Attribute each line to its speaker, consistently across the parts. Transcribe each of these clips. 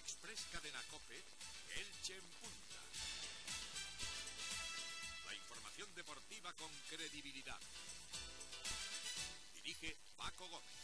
Speaker 1: Express Cadena COPE, Elche en Punta. La información deportiva con credibilidad. Dirige Paco Gómez.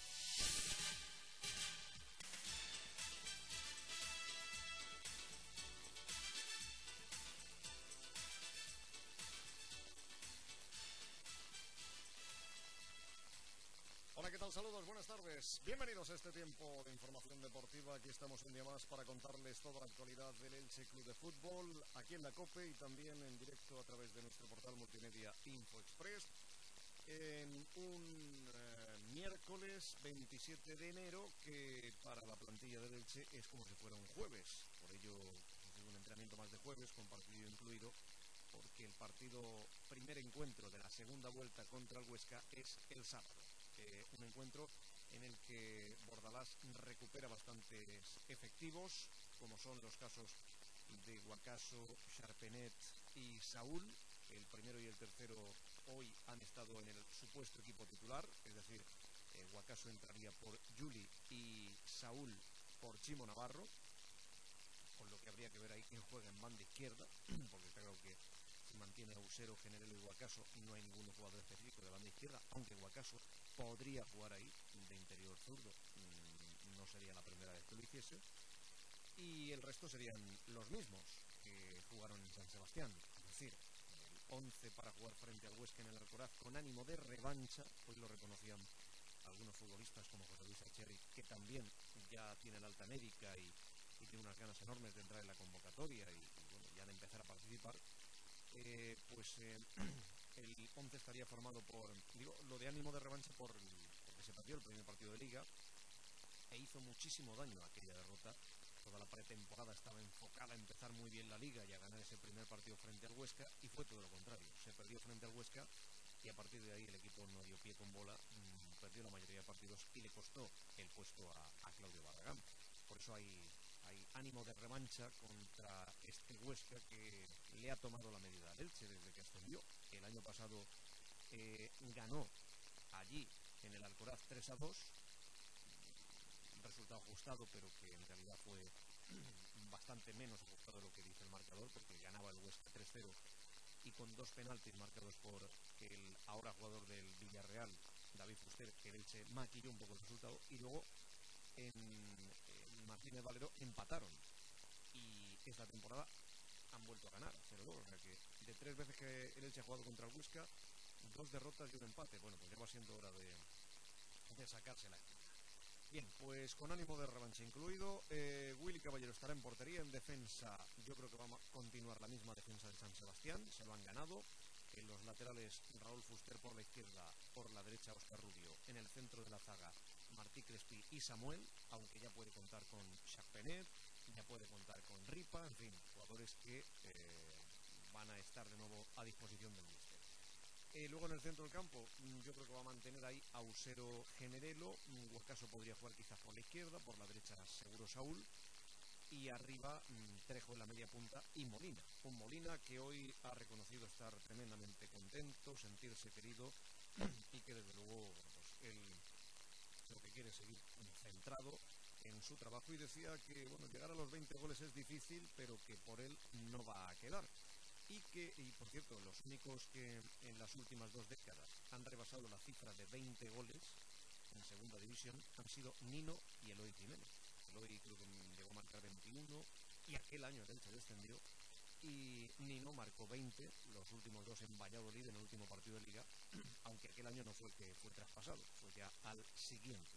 Speaker 2: Hola, ¿qué tal? Saludos, buenas tardes. Bienvenidos a este tiempo de información deportiva. Aquí estamos un día más para contarles toda la actualidad del Elche Club de Fútbol, aquí en la COPE y también en directo a través de nuestro portal multimedia InfoExpress. En un miércoles 27 de enero, que para la plantilla del Elche es como si fuera un jueves. Por ello, es un entrenamiento más de jueves, con partido incluido, porque el primer encuentro de la segunda vuelta contra el Huesca es el sábado. Un encuentro en el que Bordalás recupera bastantes efectivos, como son los casos de Guacaso, Charpenet y Saúl. El primero y el tercero hoy han estado en el supuesto equipo titular, es decir, Guacaso entraría por Juli y Saúl por Chimo Navarro, con lo que habría que ver ahí quién juega en banda izquierda, porque está claro que se mantiene Ausero, Generelo y Guacaso y no hay ningún jugador específico de banda izquierda, aunque Guacaso podría jugar ahí de interior zurdo, no sería la primera vez que lo hiciese, y el resto serían los mismos que jugaron en San Sebastián, es decir, el 11 para jugar frente al Huesca en el Alcoraz con ánimo de revancha. Hoy lo reconocían algunos futbolistas como José Luis Acherri, que también ya tiene la alta médica y tiene unas ganas enormes de entrar en la convocatoria y bueno, ya de empezar a participar. El 11 estaría formado por, lo de ánimo de revancha porque se perdió el primer partido de Liga e hizo muchísimo daño aquella derrota. Toda la pretemporada estaba enfocada a empezar muy bien la Liga y a ganar ese primer partido frente al Huesca, y fue todo lo contrario. Se perdió frente al Huesca y a partir de ahí el equipo no dio pie con bola, perdió la mayoría de partidos y le costó el puesto a Claudio Barragán. Por eso hay ánimo de revancha contra este Huesca que le ha tomado la medida al Elche desde que ascendió. El año pasado ganó allí en el Alcoraz 3-2, un resultado ajustado, pero que en realidad fue bastante menos ajustado de lo que dice el marcador, porque ganaba el Huesca 3-0 y con dos penaltis marcados por el ahora jugador del Villarreal, David Fuster, que el Elche maquilló un poco el resultado, y luego en Martínez Valero empataron, y esta temporada han vuelto a ganar 0-2, o sea que de 3 veces que el Elche ha jugado contra el Huesca, 2 derrotas y un empate. Bueno, pues ya va siendo hora de sacársela. Bien, pues con ánimo de revancha incluido, Willy Caballero estará en portería. En defensa, yo creo que va a continuar la misma defensa de San Sebastián, se lo han ganado. En los laterales, Raúl Fuster por la izquierda, por la derecha Óscar Rubio. En el centro de la zaga, Martí Crespi y Samuel, aunque ya puede contar con Charpenet, ya puede contar con Ripa, en fin, jugadores que van a estar de nuevo a disposición del míster. Luego en el centro del campo, yo creo que va a mantener ahí a Ausero, Generelo. Guacaso podría jugar quizás por la izquierda, por la derecha seguro Saúl, y arriba Trejo en la media punta y Molina. Un Molina que hoy ha reconocido estar tremendamente contento, sentirse querido y que desde luego pues, él lo que quiere es seguir centrado en su trabajo, y decía que bueno, llegar a los 20 goles es difícil, pero que por él no va a quedar. Y por cierto, los únicos que en las últimas 2 décadas han rebasado la cifra de 20 goles en segunda división han sido Nino y Eloy Jiménez. Eloy creo que llegó a marcar 21 y aquel año el Elche descendió, y Nino marcó 20, los últimos 2 en Valladolid en el último partido de Liga, aunque aquel año no fue el que fue traspasado, fue ya al siguiente.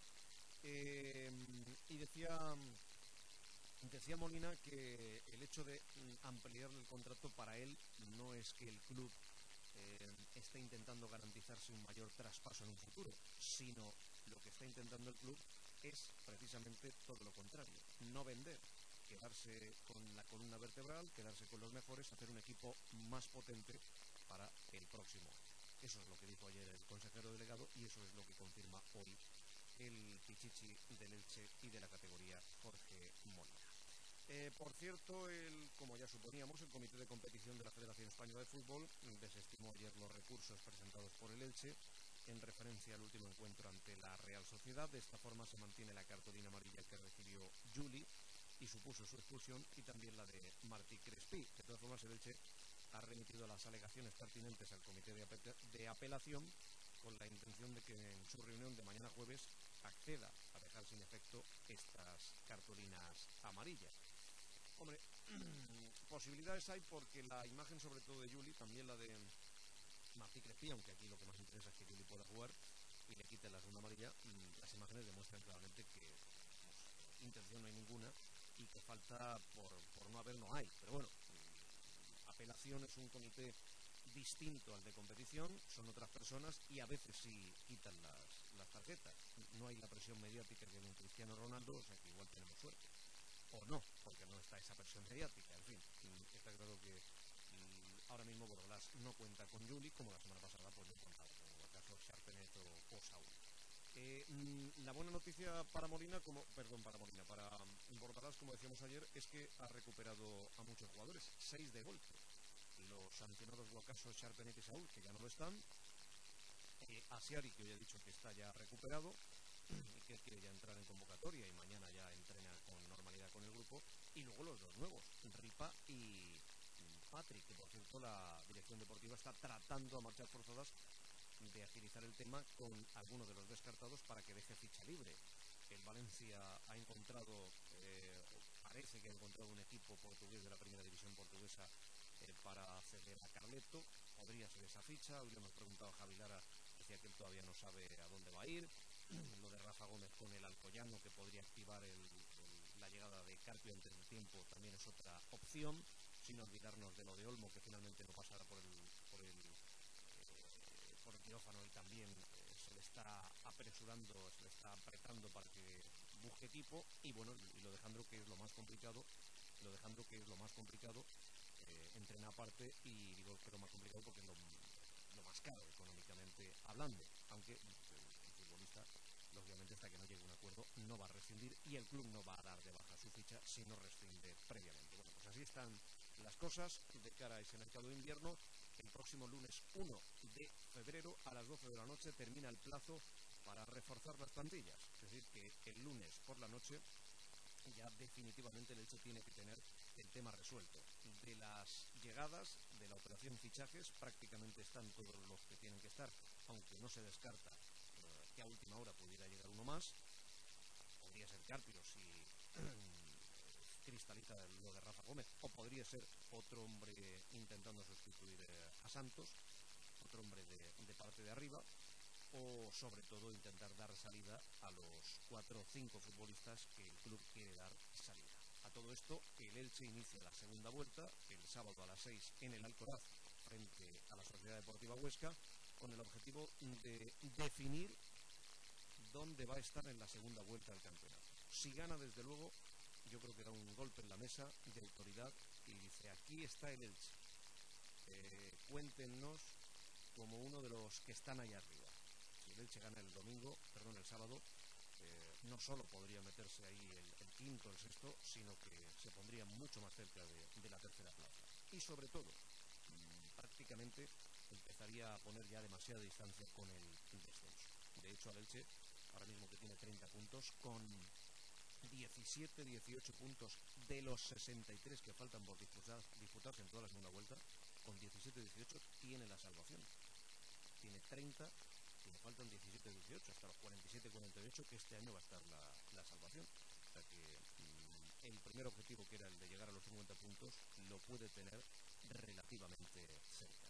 Speaker 2: Y decía Molina que el hecho de ampliar el contrato para él no es que el club esté intentando garantizarse un mayor traspaso en un futuro, sino lo que está intentando el club es precisamente todo lo contrario, no vender, quedarse con la columna vertebral, quedarse con los mejores, hacer un equipo más potente para el próximo año. Eso es lo que dijo ayer el consejero delegado y eso es lo que confirma hoy el pichichi del Elche y de la categoría, Jorge Molina. Por cierto, como ya suponíamos, el Comité de Competición de la Federación Española de Fútbol desestimó ayer los recursos presentados por el Elche en referencia al último encuentro ante la Real Sociedad. De esta forma se mantiene la cartulina amarilla que recibió Juli y supuso su expulsión, y también la de Martí Crespí. De todas formas, el Elche ha remitido las alegaciones pertinentes al comité de apelación con la intención de que en su reunión de mañana jueves acceda a dejar sin efecto estas cartulinas amarillas. Hombre, posibilidades hay porque la imagen sobre todo de Juli, también la de Martí Crespí, aunque aquí lo que más interesa es que Juli pueda jugar y le quiten la segunda amarilla, las imágenes demuestran claramente que intención no hay ninguna y que falta por no haber no hay. Pero bueno, apelación es un comité distinto al de competición, son otras personas y a veces sí quitan las tarjetas. No hay la presión mediática que hay en Cristiano Ronaldo, o sea que igual tenemos suerte. O no, porque no está esa presión mediática. En fin, está claro que ahora mismo Borrolás no cuenta con Juli, como la semana pasada pues no contaba con el caso Charpenet o Saúl. La buena noticia para para Bordalás, como decíamos ayer, es que ha recuperado a muchos jugadores, 6 de golpe. Los sancionados Guacaso, Charpenet y Saúl, que ya no lo están. Asiari, que hoy ha dicho que está ya recuperado y que quiere ya entrar en convocatoria y mañana ya entrena con normalidad con el grupo. Y luego los dos nuevos, Ripa y Patrick, que por cierto la dirección deportiva está tratando a marchas forzadas de agilizar el tema con algunos de los descartados para que deje ficha libre. El Valencia ha encontrado, parece que ha encontrado un equipo portugués de la primera división portuguesa para ceder a Carleto. Podría ser esa ficha. Hoy le hemos preguntado a Javi Lara, decía que él todavía no sabe a dónde va a ir. Lo de Rafa Gómez con el Alcoyano, que podría activar la llegada de Carpio antes de tiempo, también es otra opción, sin olvidarnos de lo de Olmo, que finalmente no pasará por el quirófano y también se le está apresurando, se le está apretando para que busque equipo. Y bueno, y lo de Jandro, que es lo más complicado, entrena aparte, y digo que lo más complicado porque es lo más caro económicamente hablando, aunque el futbolista, lógicamente, hasta que no llegue a un acuerdo, no va a rescindir y el club no va a dar de baja su ficha si no rescinde previamente. Bueno, pues así están las cosas de cara a ese mercado de invierno. El próximo lunes 1 de febrero a las 12 de la noche termina el plazo para reforzar las plantillas. Es decir, que el lunes por la noche ya definitivamente el Elche tiene que tener el tema resuelto. De las llegadas, de la operación fichajes, prácticamente están todos los que tienen que estar, aunque no se descarta que a última hora pudiera llegar uno más. Podría ser Carpio si cristaliza lo de Rafa Gómez, o podría ser otro hombre intentando sustituir a Santos, otro hombre de parte de arriba, o sobre todo intentar dar salida a los 4 o 5 futbolistas que el club quiere dar salida. A todo esto, el Elche inicia la segunda vuelta el sábado a las 6 en el Alcoraz frente a la Sociedad Deportiva Huesca, con el objetivo de definir dónde va a estar en la segunda vuelta del campeonato. Si gana, desde luego, yo creo que da un golpe en la mesa de autoridad y dice: aquí está el Elche, cuéntenos como uno de los que están ahí arriba. Si el Elche gana el sábado, no solo podría meterse ahí el quinto, el sexto, sino que se pondría mucho más cerca de la tercera plaza. Y sobre todo, prácticamente empezaría a poner ya demasiada distancia con el descenso. De hecho, al Elche, ahora mismo que tiene 30 puntos, con 17, 18 puntos de los 63 que faltan por disputarse en toda la segunda vuelta, con 17, 18 tiene la salvación. Tiene 30, y le faltan 17, 18, hasta los 47, 48, que este año va a estar la salvación. O sea que el primer objetivo, que era el de llegar a los 50 puntos, lo puede tener relativamente cerca.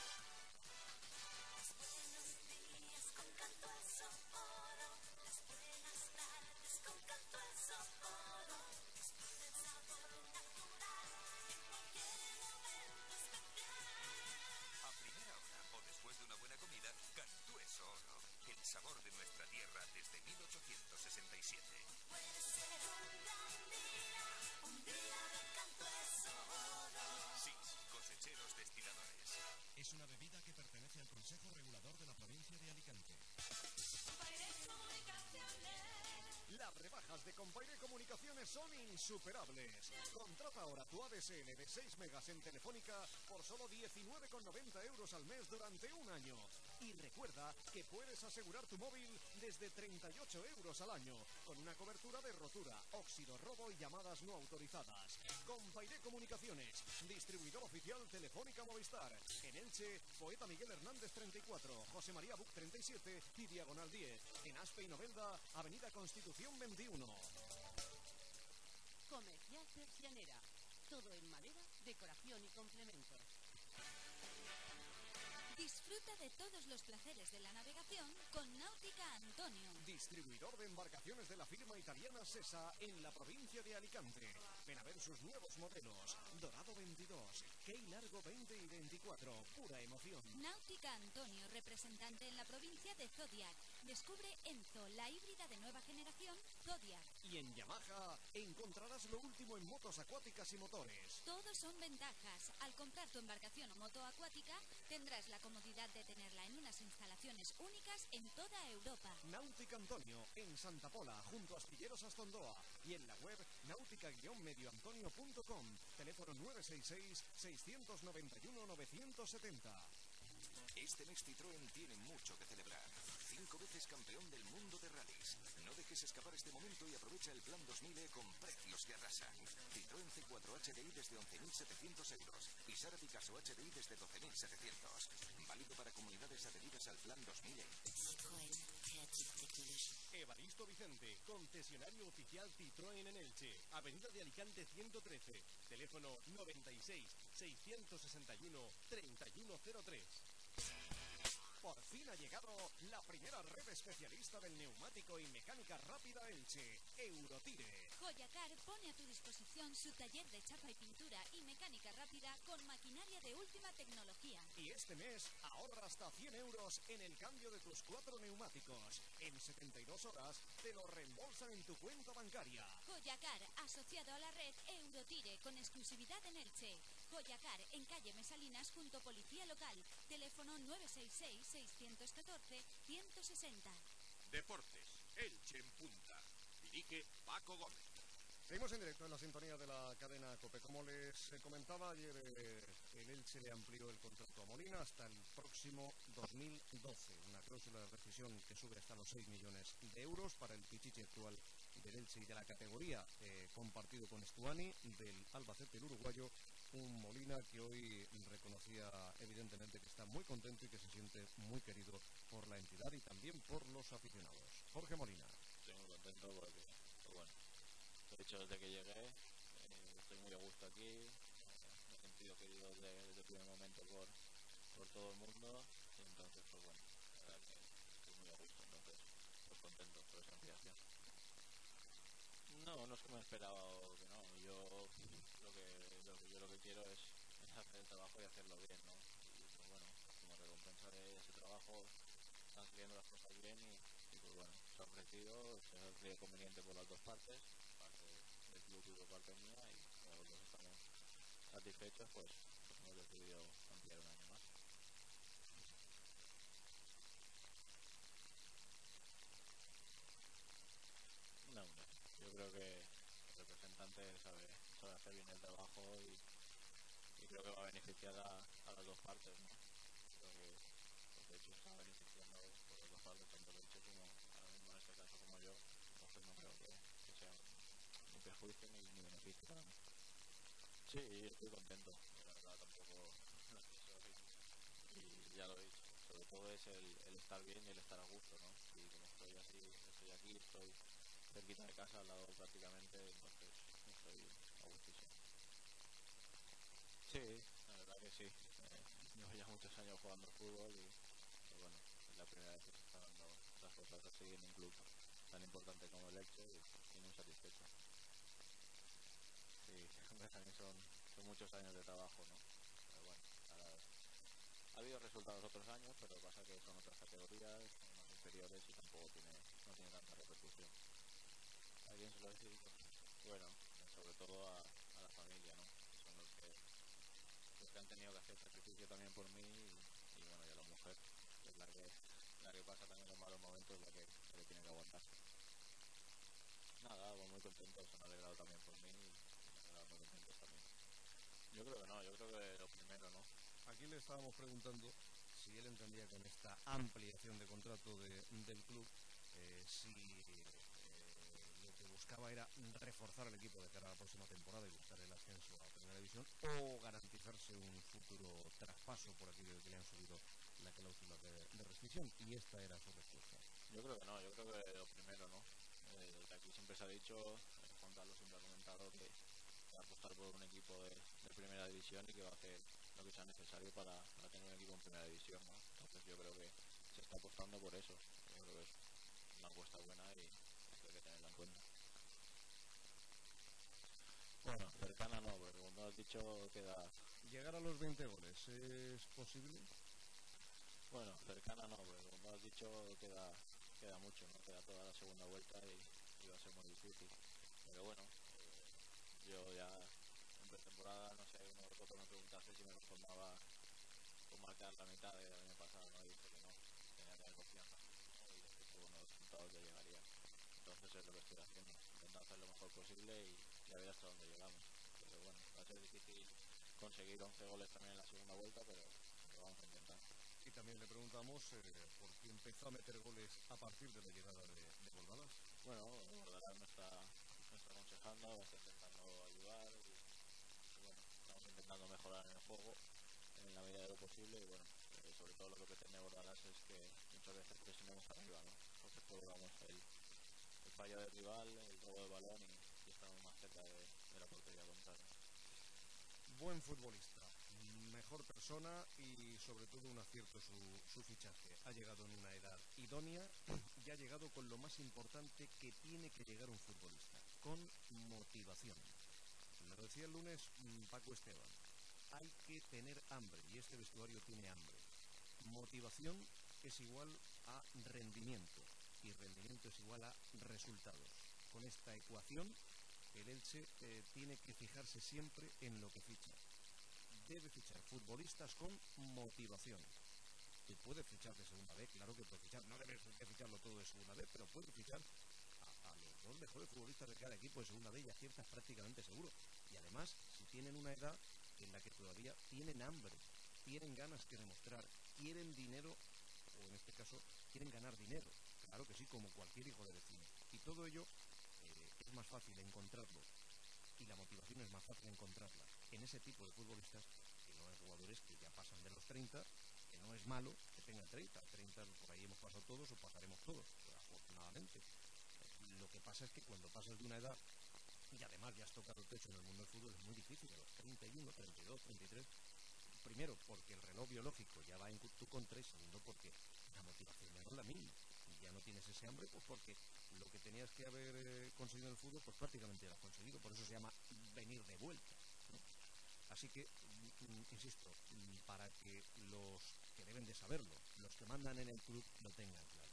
Speaker 1: El sabor de nuestra tierra desde 1867.
Speaker 3: Puede ser un gran día, un día de Cantueso Oro.
Speaker 1: SIS, cosecheros destiladores.
Speaker 4: Es una bebida que pertenece al Consejo Regulador de la provincia de Alicante.
Speaker 3: Compaire Comunicaciones.
Speaker 2: Las rebajas de Compaire Comunicaciones son insuperables. Contrata ahora tu ADSL de 6 megas en Telefónica por solo 19,90 € al mes durante un año. Y recuerda que puedes asegurar tu móvil desde 38 euros al año, con una cobertura de rotura, óxido, robo y llamadas no autorizadas. Compairé Comunicaciones, distribuidor oficial Telefónica Movistar. En Elche, Poeta Miguel Hernández 34, José María Buc 37 y Diagonal 10. En Aspe y Novelda, Avenida Constitución 21.
Speaker 5: Comercial Persianera. Todo en madera, decoración y complementos.
Speaker 3: Disfruta de todos los placeres de la navegación con Náutica Antonio.
Speaker 2: Distribuidor de embarcaciones de la firma italiana Sesa en la provincia de Alicante. Ven a ver sus nuevos modelos. Dorado 22, Key Largo 20 y 24. Pura emoción.
Speaker 3: Náutica Antonio, representante en la provincia de Zodiac. Descubre Enzo, la híbrida de nueva generación Zodiac.
Speaker 2: Y en Yamaha encontrarás lo último en motos acuáticas y motores.
Speaker 3: Todos son ventajas. Al comprar tu embarcación o moto acuática, tendrás la comodidad de tenerla en unas instalaciones únicas en toda Europa.
Speaker 2: Náutica Antonio, en Santa Pola, junto a Astilleros Astondoa. Y en la web náutica-medioantonio.com. Teléfono 966-691-970.
Speaker 1: Este mes Citroën tiene mucho que celebrar. 5 veces campeón del mundo de rallies. No dejes escapar este momento y aprovecha el plan 2000E con precios que arrasan. Citroën C4 HDI desde 11.700 euros y Sara Picasso HDI desde 12.700. Válido para comunidades adheridas al plan 2000E.
Speaker 5: Citroën Creative Technology.
Speaker 6: Evaristo Vicente, concesionario oficial Citroën en Elche, Avenida de Alicante 113, teléfono 96-661-3103.
Speaker 2: Por fin ha llegado la primera red especialista del neumático y mecánica rápida Elche, Eurotire.
Speaker 3: Joyacar pone a tu disposición su taller de chapa y pintura y mecánica rápida con maquinaria de última tecnología.
Speaker 2: Y este mes ahorra hasta 100 euros en el cambio de tus 4 neumáticos. En 72 horas te lo reembolsan en tu cuenta bancaria.
Speaker 3: Joyacar, asociado a la red Eurotire, con exclusividad en Elche. Joyacar, en calle Mesalinas, junto a Policía Local. Teléfono 966-614-160.
Speaker 1: Deportes, Elche en punta. Dirige Paco Gómez.
Speaker 2: Seguimos en directo en la sintonía de la cadena COPE. Como les comentaba ayer, el Elche le amplió el contrato a Molina hasta el próximo 2012. Una cláusula de rescisión que sube hasta los 6 millones de euros para el pichichi actual del Elche y de la categoría compartido con Stuani, del Albacete, el uruguayo. Un Molina que hoy reconocía evidentemente que está muy contento y que se siente muy querido por la entidad y también por los aficionados. Jorge Molina.
Speaker 7: Estoy muy contento porque, pues bueno, de hecho desde que llegué estoy muy a gusto aquí, me he sentido querido desde el primer momento por todo el mundo y entonces pues bueno, la verdad que estoy muy a gusto, entonces pues contento por esa ampliación. No es que me esperaba o que no, yo lo que quiero es hacer el trabajo y hacerlo bien, ¿no? Y pues bueno, como recompensa de ese trabajo están saliendo las cosas bien y pues bueno, se ha ofrecido, se ha creído conveniente por las dos partes, parte del club y por parte mía, y como los dos estamos satisfechos, pues hemos decidido ampliar un año más. No, yo creo que el representante sabe hacer bien el trabajo y creo que va a beneficiar a las dos partes, ¿no? Creo que pues de hecho está beneficiando por las dos partes, tanto el Elche como ahora mismo en este caso como yo, entonces no creo que sea ni perjuicio ni beneficio para mí. Sí, estoy contento, la verdad tampoco y ya lo he dicho, sobre todo es el estar bien y el estar a gusto, ¿no? Y como estoy así, estoy aquí, estoy cerquita de casa, al lado prácticamente, entonces estoy a gustísimo. Sí, la verdad que sí. Llevo ya muchos años jugando al fútbol y pues bueno, es la primera vez que se están dando las cosas así en un club tan importante como el Elche y muy satisfecho. Sí, hombre, también son muchos años de trabajo, ¿no? Pero bueno, ahora ha habido resultados otros años, pero pasa que son otras categorías, son más inferiores y tampoco no tiene tanta repercusión. ¿A quién se lo dedico? Bueno, sobre todo a la familia, ¿no? Son los que han tenido que hacer sacrificio también por mí y bueno, y a la mujer, que es la que pasa también los malos momentos, la que tiene que aguantar. Nada, muy contentos, se han alegrado también por mí y me han alegrado muy contentos también. Yo creo que no, yo creo que lo primero, ¿no?
Speaker 2: Aquí le estábamos preguntando si él entendía con esta ampliación de contrato del club, si lo que buscaba era reforzar el equipo de cara a la próxima temporada y buscar el ascenso a Primera División, o garantizarse un futuro traspaso por aquello de que le han subido la cláusula de rescisión, y esta era su respuesta.
Speaker 7: Yo creo que no, yo creo que lo primero, ¿no? Desde aquí siempre se ha dicho, Juan Carlos siempre ha comentado que va a apostar por un equipo de Primera División y que va a hacer lo que sea necesario para tener un equipo en Primera División, ¿no? Entonces yo creo que se está apostando por eso. Yo creo que es una apuesta buena y hay que tenerla en cuenta. Bueno, cercana no, porque como has dicho queda...
Speaker 2: ¿Llegar a los 20 goles es posible?
Speaker 7: Bueno, cercana no, porque como has dicho queda mucho, ¿no? Queda toda la segunda vuelta y va a ser muy difícil. Pero bueno, yo ya en pretemporada, no sé, uno de vosotros me preguntaste si me conformaba con marcar la mitad del año pasado, ¿no? Y dije que no, tenía que haber confianza, ¿no? Y estoy seguro de los resultados que llegarían. Entonces es lo que estoy haciendo, intentando hacer lo mejor posible y a ver hasta dónde llegamos. Pero bueno, va a ser difícil conseguir 11 goles también en la segunda vuelta, pero lo vamos a intentar.
Speaker 2: Y también le preguntamos por qué empezó a meter goles a partir de la llegada de Bordalas.
Speaker 7: Bueno, Bordalas me está aconsejando, me está intentando ayudar y bueno, estamos intentando mejorar en el juego en la medida de lo posible y bueno, sobre todo lo que pretende Bordalas es que muchas veces presionemos arriba, ¿no? Entonces provocamos el fallo del rival, el robo de balón y estamos más cerca de la portería contraria.
Speaker 2: Buen futbolista, mejor persona y sobre todo un acierto su fichaje. Ha llegado en una edad idónea y ha llegado con lo más importante que tiene que llegar un futbolista, con motivación. Me lo decía el lunes Paco Esteban, hay que tener hambre y este vestuario tiene hambre. Motivación es igual a rendimiento y rendimiento es igual a resultados. Con esta ecuación el Elche tiene que fijarse siempre en lo que ficha. Debe fichar futbolistas con motivación. Que puede fichar de segunda B, claro que puede fichar, no debe de ficharlo todo de segunda B, pero puede fichar a los dos mejores futbolistas de cada equipo de segunda B y aciertas prácticamente seguro. Y además, si tienen una edad en la que todavía tienen hambre, tienen ganas que demostrar, quieren dinero, o en este caso, quieren ganar dinero. Claro que sí, como cualquier hijo de vecino. Y todo ello es más fácil encontrarlo y la motivación es más fácil encontrarla en ese tipo de futbolistas que no en jugadores que ya pasan de los 30, que no es malo que tengan 30 por ahí hemos pasado todos o pasaremos todos, afortunadamente. Lo que pasa es que cuando pasas de una edad y además ya has tocado el techo en el mundo del fútbol es muy difícil, a los 31, 32, 33, primero porque el reloj biológico ya va en tu contra y segundo porque la motivación ya no es la misma. Ya no tienes ese hambre, pues porque lo que tenías que haber conseguido en el fútbol, pues prácticamente lo has conseguido, por eso se llama venir de vuelta, ¿no? Así que, insisto, para que los que deben de saberlo, los que mandan en el club, lo tengan claro.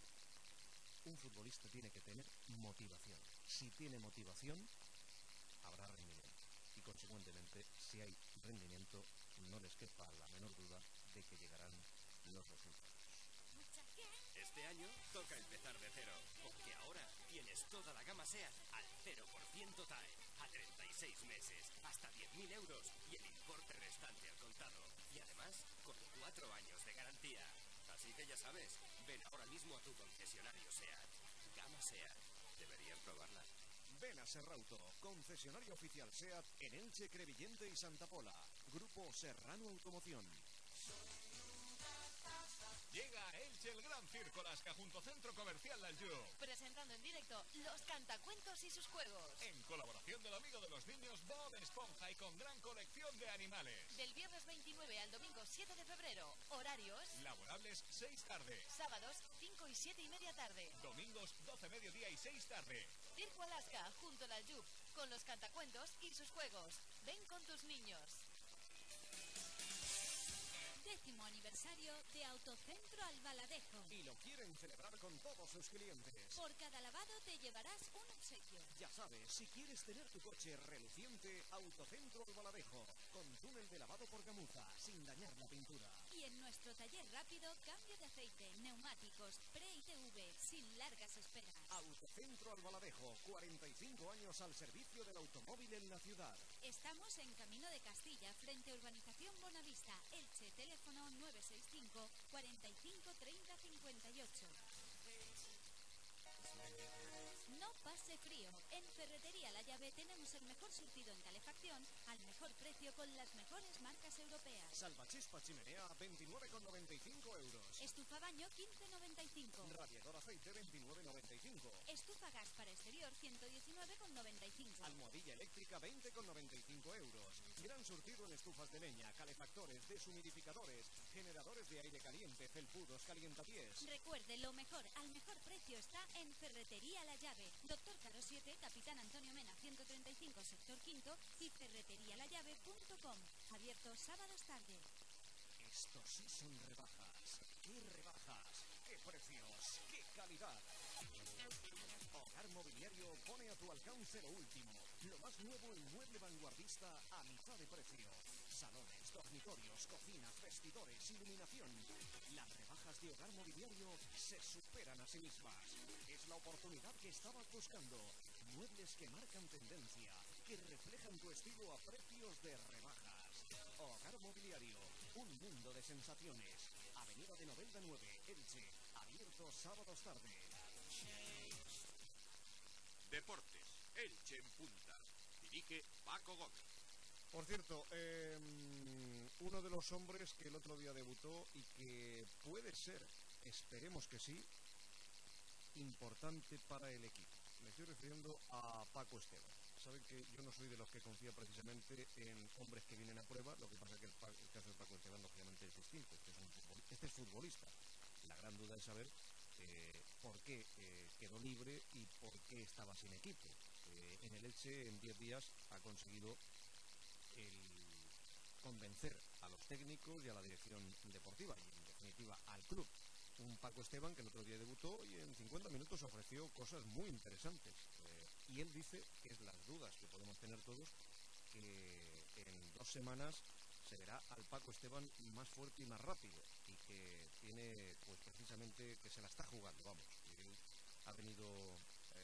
Speaker 2: Un futbolista tiene que tener motivación. Si tiene motivación, habrá rendimiento. Y consecuentemente, si hay rendimiento, no les quepa la menor duda de que llegarán los resultados.
Speaker 6: Este año toca empezar de cero, porque ahora tienes toda la gama SEAT al 0% TAE, a 36 meses, hasta 10.000 euros y el importe restante al contado. Y además, con 4 años de garantía. Así que ya sabes, ven ahora mismo a tu concesionario SEAT. Gama SEAT, deberías probarla.
Speaker 2: Ven a Serrauto, concesionario oficial SEAT en Elche, Crevillente y Santa Pola. Grupo Serrano Automoción.
Speaker 8: Llega a Elche el Gran Circo Lasca junto Centro Comercial Laljú.
Speaker 9: Presentando en directo los cantacuentos y sus juegos.
Speaker 8: En colaboración del amigo de los niños Bob Esponja y con gran colección de animales.
Speaker 9: Del viernes 29 al domingo 7 de febrero. Horarios.
Speaker 8: Laborables 6 tarde.
Speaker 9: Sábados 5 y 7 y media tarde.
Speaker 8: Domingos 12 mediodía y 6 tarde.
Speaker 9: Circo Alaska junto al Aljub. Con los cantacuentos y sus juegos. Ven con tus niños.
Speaker 3: 10º aniversario de Autocentro Albaladejo.
Speaker 2: Y lo quieren celebrar con todos sus clientes.
Speaker 3: Por cada lavado te llevarás un obsequio.
Speaker 2: Ya sabes, si quieres tener tu coche reluciente, Autocentro Albaladejo. Con túnel de lavado por gamuza, sin dañar la pintura.
Speaker 3: Y en nuestro taller rápido, cambio de aceite, neumáticos, pre-ITV, sin largas esperas.
Speaker 2: Autocentro Albaladejo, 45 años al servicio del automóvil en la ciudad.
Speaker 3: Estamos en Camino de Castilla, frente a Urbanización Bonavista, Elche, teléfono 965 45 30 58. No pase frío. En Ferretería La Llave tenemos el mejor surtido en calefacción al mejor precio con las mejores marcas europeas.
Speaker 2: Salvachispa chimenea, 29,95 euros.
Speaker 3: Estufa baño, 15,95.
Speaker 2: Radiador aceite, 29,95.
Speaker 3: Estufa gas para exterior, 119,95.
Speaker 2: Almohadilla eléctrica, 20,95 euros. Gran surtido en estufas de leña, calefactores, deshumidificadores, generadores de aire caliente, felpudos, calientapiés.
Speaker 3: Recuerde, lo mejor al mejor precio está en Ferretería La Llave. Doctor Caro 7, Capitán Antonio Mena 135, sector quinto, y ferreterialallave.com. Abierto sábados tarde.
Speaker 2: Estos sí son rebajas. ¡Qué rebajas! ¡Qué precios! ¡Qué calidad! Hogar Mobiliario pone a tu alcance lo último. Lo más nuevo en mueble vanguardista a mitad de precio. Salones, dormitorios, cocinas, vestidores, iluminación. Las rebajas de Hogar Mobiliario se superan a sí mismas. Es la oportunidad que estabas buscando. Muebles que marcan tendencia, que reflejan tu estilo a precios de rebajas. Hogar Mobiliario, un mundo de sensaciones. Avenida de Novelda 9, Elche. Abierto sábados tarde.
Speaker 8: Deportes, Elche en punta. Dirige Paco Gómez.
Speaker 2: Por cierto, uno de los hombres que el otro día debutó y que puede ser, esperemos que sí, importante para el equipo. Me estoy refiriendo a Paco Esteban. Saben que yo no soy de los que confía precisamente en hombres que vienen a prueba, lo que pasa es que el caso de Paco Esteban lógicamente es distinto. Este es futbolista. La gran duda es saber por qué quedó libre y por qué estaba sin equipo. En el Elche en 10 días ha conseguido convencer a los técnicos y a la dirección deportiva y en definitiva al club. Un Paco Esteban que el otro día debutó y en 50 minutos ofreció cosas muy interesantes. Y él dice que es las dudas que podemos tener todos, que en 2 semanas se verá al Paco Esteban más fuerte y más rápido y que tiene pues precisamente que se la está jugando, vamos. Él ha venido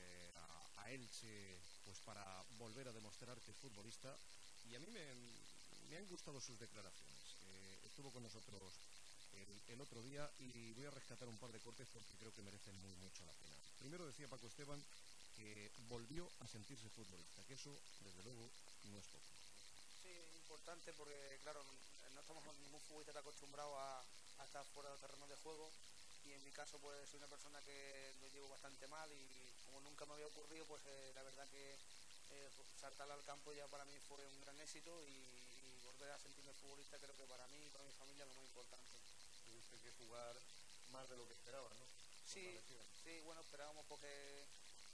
Speaker 2: a Elche pues para volver a demostrar que es futbolista y a mí me han gustado sus declaraciones. Estuvo con nosotros el otro día y voy a rescatar un par de cortes porque creo que merecen muy mucho la pena. Primero decía Paco Esteban que volvió a sentirse futbolista, que eso desde luego no es poco.
Speaker 10: Sí, importante porque claro, no estamos ningún futbolista acostumbrado a estar fuera del terreno de juego y en mi caso pues soy una persona que lo llevo bastante mal y como nunca me había ocurrido pues la verdad que saltar al campo ya para mí fue un gran éxito y volver a sentirme futbolista creo que para mí y para mi familia es lo más importante.
Speaker 2: Tuviste que jugar más de lo que esperabas, ¿no?
Speaker 10: Sí, bueno, esperábamos porque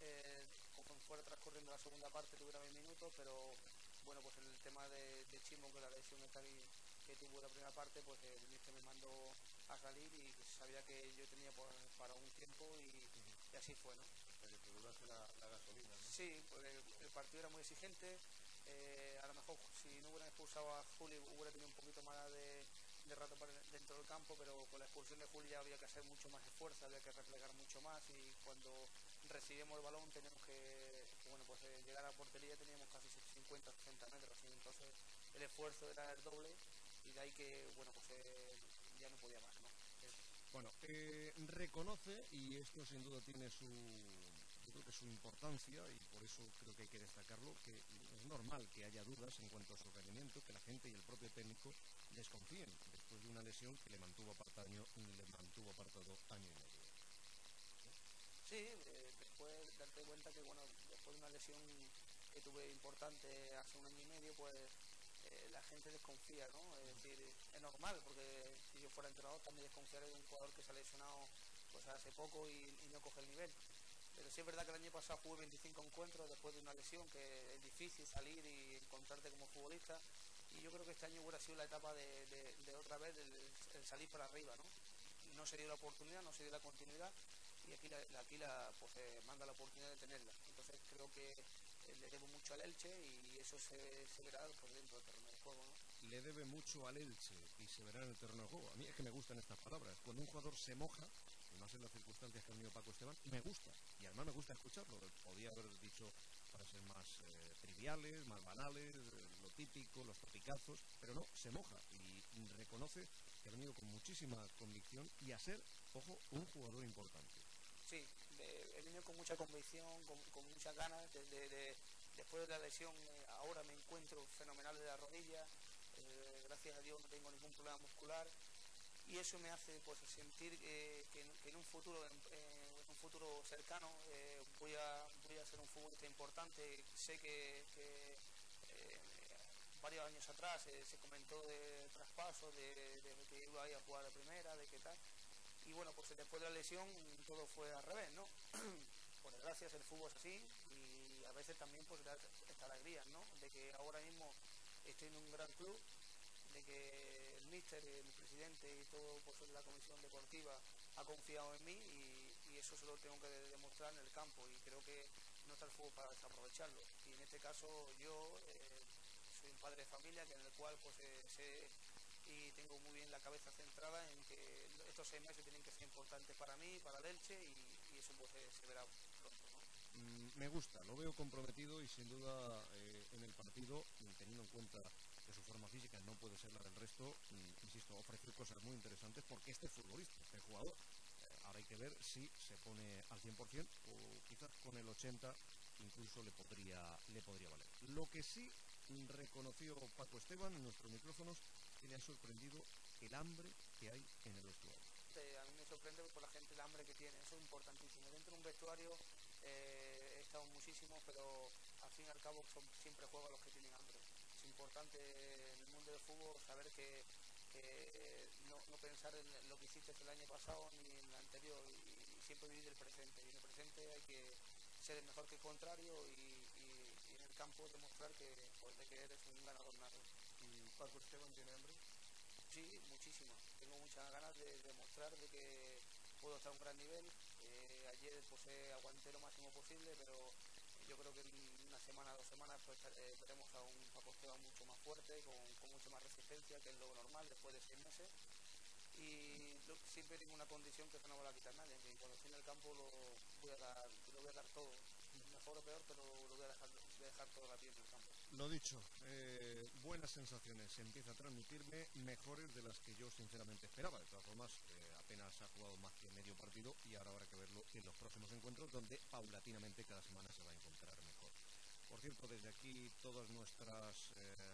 Speaker 10: como fuera transcurriendo la segunda parte tuviera 20 minutos, pero bueno, pues el tema de Chimo, que la lesión esta que tuvo en la primera parte, pues el míster me mandó a salir y sabía que yo tenía para un tiempo y así fue, ¿no?
Speaker 2: Para que te durase la gasolina, ¿no?
Speaker 10: Sí, porque el partido era muy exigente, a lo mejor si no hubieran expulsado a Juli hubiera tenido un poquito más de rato dentro del campo, pero con la expulsión de Juli ya había que hacer mucho más esfuerzo, había que replegar mucho más y cuando recibimos el balón teníamos que bueno, pues llegar a la portería teníamos casi 50-60 metros y entonces el esfuerzo era el doble y de ahí que bueno, pues ya no podía más, ¿no?
Speaker 2: Bueno, reconoce, y esto sin duda tiene yo creo que su importancia, y por eso creo que hay que destacarlo, que es normal que haya dudas en cuanto a su rendimiento, que la gente y el propio técnico desconfíen después de una lesión que le mantuvo apartado año y medio.
Speaker 10: Sí, después darte cuenta que bueno, después de una lesión que tuve importante hace 1 año y medio, pues la gente desconfía, ¿no? Es decir, es normal, porque si yo fuera entrenador también desconfiaría de un jugador que se ha lesionado pues hace poco y no coge el nivel. Pero sí es verdad que el año pasado jugué 25 encuentros después de una lesión, que es difícil salir y encontrarte como futbolista, y yo creo que este año hubiera sido la etapa de otra vez el salir para arriba, ¿no? No se dio la oportunidad, no se dio la continuidad, y aquí pues, manda la oportunidad de tenerla. Entonces creo que le debo mucho al Elche y eso se verá pues, dentro del terreno de juego, ¿no?
Speaker 2: le debe mucho al Elche y se verá en el terreno de juego. A mí es que me gustan estas palabras. Cuando un jugador se moja, y más en las circunstancias que ha tenido Paco Esteban, me gusta. Y además me gusta escucharlo. Podía haber dicho frases más triviales, más banales, lo típico, los topicazos, pero no, se moja y reconoce que ha venido con muchísima convicción y a ser, ojo, un jugador importante.
Speaker 10: Sí, he venido con mucha convicción, con muchas ganas. Después de la lesión, ahora me encuentro fenomenal de la rodilla. Gracias a Dios no tengo ningún problema muscular. Y eso me hace pues sentir que en un futuro cercano voy a ser un futbolista importante. Sé que varios años atrás se comentó de traspaso, de que iba a ir a jugar a primera, de qué tal. Y bueno, pues después de la lesión todo fue al revés, ¿no? Por desgracia el fútbol es así y a veces también pues da esta alegría, ¿no? De que ahora mismo estoy en un gran club, de que el míster, el presidente y todo pues la comisión deportiva ha confiado en mí y eso se lo tengo que demostrar en el campo y creo que no está el fútbol para desaprovecharlo. Y en este caso yo soy un padre de familia en el cual pues sé y tengo muy bien la cabeza centrada en que estos 6 meses tienen que ser importantes para mí, para el Elche y eso pues se verá pronto, ¿no?
Speaker 2: Me gusta, lo veo comprometido y sin duda en el partido, teniendo en cuenta que su forma física no puede ser la del resto, insisto, ofrecer cosas muy interesantes porque este futbolista, este jugador, ahora hay que ver si se pone al 100% o quizás con el 80% incluso le podría valer. Lo que sí reconoció Paco Esteban en nuestros micrófonos que le ha sorprendido el hambre que hay en el vestuario.
Speaker 10: A mí me sorprende por la gente el hambre que tiene, eso es importantísimo. Dentro de un vestuario he estado muchísimo, pero al fin y al cabo siempre juegan los que tienen hambre. Es importante en el mundo del fútbol saber que no pensar en lo que hiciste el año pasado ni en el anterior y siempre vivir del presente. Y en el presente hay que ser mejor que el contrario y en el campo demostrar que, pues, de que eres un ganador nato.
Speaker 2: ¿Y Paco Esteban tiene hambre?
Speaker 10: Sí, muchísimo. Tengo muchas ganas de demostrar de que puedo estar a un gran nivel. Ayer pues aguanté lo máximo posible, pero yo creo que en una semana, 2 semanas pues veremos a un Paco Esteban mucho más fuerte, con mucha más resistencia, que es lo normal después de 6 meses. Y siempre tengo una condición que eso no me la va a quitar nadie, que cuando esté en el campo lo voy a dar todo. Mejor o peor, pero lo voy a dejar toda la piel en el campo.
Speaker 2: Lo dicho, buenas sensaciones se empieza a transmitirme, mejores de las que yo sinceramente esperaba. De todas formas, apenas ha jugado más que medio partido y ahora habrá que verlo en los próximos encuentros donde paulatinamente cada semana se va a encontrar mejor. Por cierto, desde aquí todas nuestras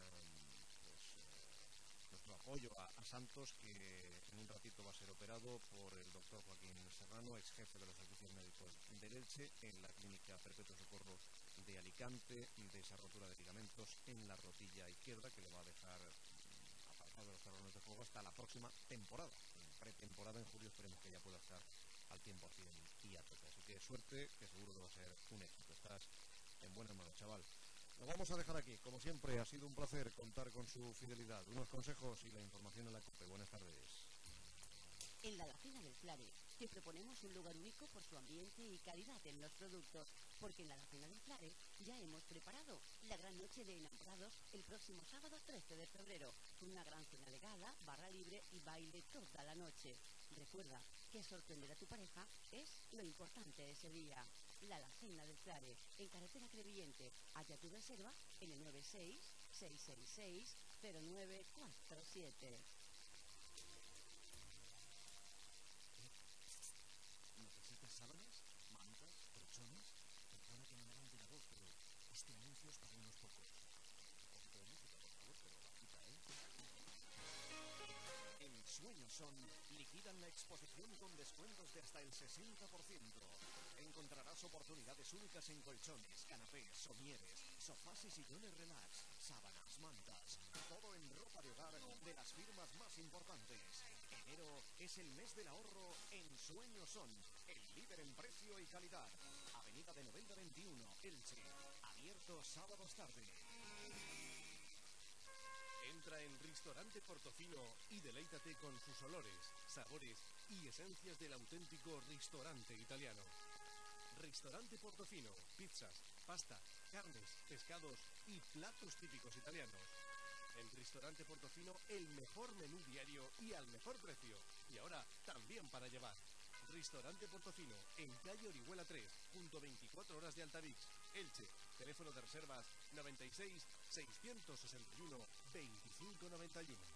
Speaker 2: nuestro apoyo a Santos, que en un ratito va a ser operado por el doctor Joaquín Serrano, ex jefe de los servicios médicos del Elche, en la clínica Perpetuo Socorro de Alicante, de esa rotura de ligamentos en la rodilla izquierda que le va a dejar apartado de los terrenos de juego hasta la próxima temporada. En pretemporada en julio esperemos que ya pueda estar al 100% y a tope. Así que suerte, que seguro que va a ser un éxito. Estás en buenas manos, chaval. Lo vamos a dejar aquí. Como siempre, ha sido un placer contar con su fidelidad. Unos consejos y la información en la COPE. Buenas tardes.
Speaker 5: En la Alacena del Clare te proponemos un lugar único por su ambiente y calidad en los productos, porque en la Alacena del Clare ya hemos preparado la gran noche de enamorados el próximo sábado 13 de febrero, con una gran cena de gala, barra libre y baile toda la noche. Recuerda que sorprender a tu pareja es lo importante ese día. La Alacena del Clare, en carretera Crevillente. Haya tu reserva en el 96-666-0947.
Speaker 4: ¿Necesitas sábanas, mantas, colchones? Perdona que me levante la voz, pero este anuncio es para unos pocos. Un poquito de música, por favor, pero bajita, ¿eh? En Sueños Son, liquidan la exposición con descuentos de hasta el 60%. Encontrarás oportunidades únicas en colchones, canapés, somieres, sofás y sillones relax, sábanas, mantas, todo en ropa de hogar de las firmas más importantes. Enero es el mes del ahorro en Sueños Son, el líder en precio y calidad. Avenida de Novelda 21, Elche, abierto sábados tarde.
Speaker 11: Entra en Ristorante Portofino y deleítate con sus olores, sabores y esencias del auténtico ristorante italiano. Ristorante Portofino, pizzas, pasta, carnes, pescados y platos típicos italianos. El restaurante Portofino, el mejor menú diario y al mejor precio. Y ahora también para llevar. Restaurante Portofino, en calle Orihuela 3, junto 24 horas de Altavix, Elche. Teléfono de reservas 96 661 2591.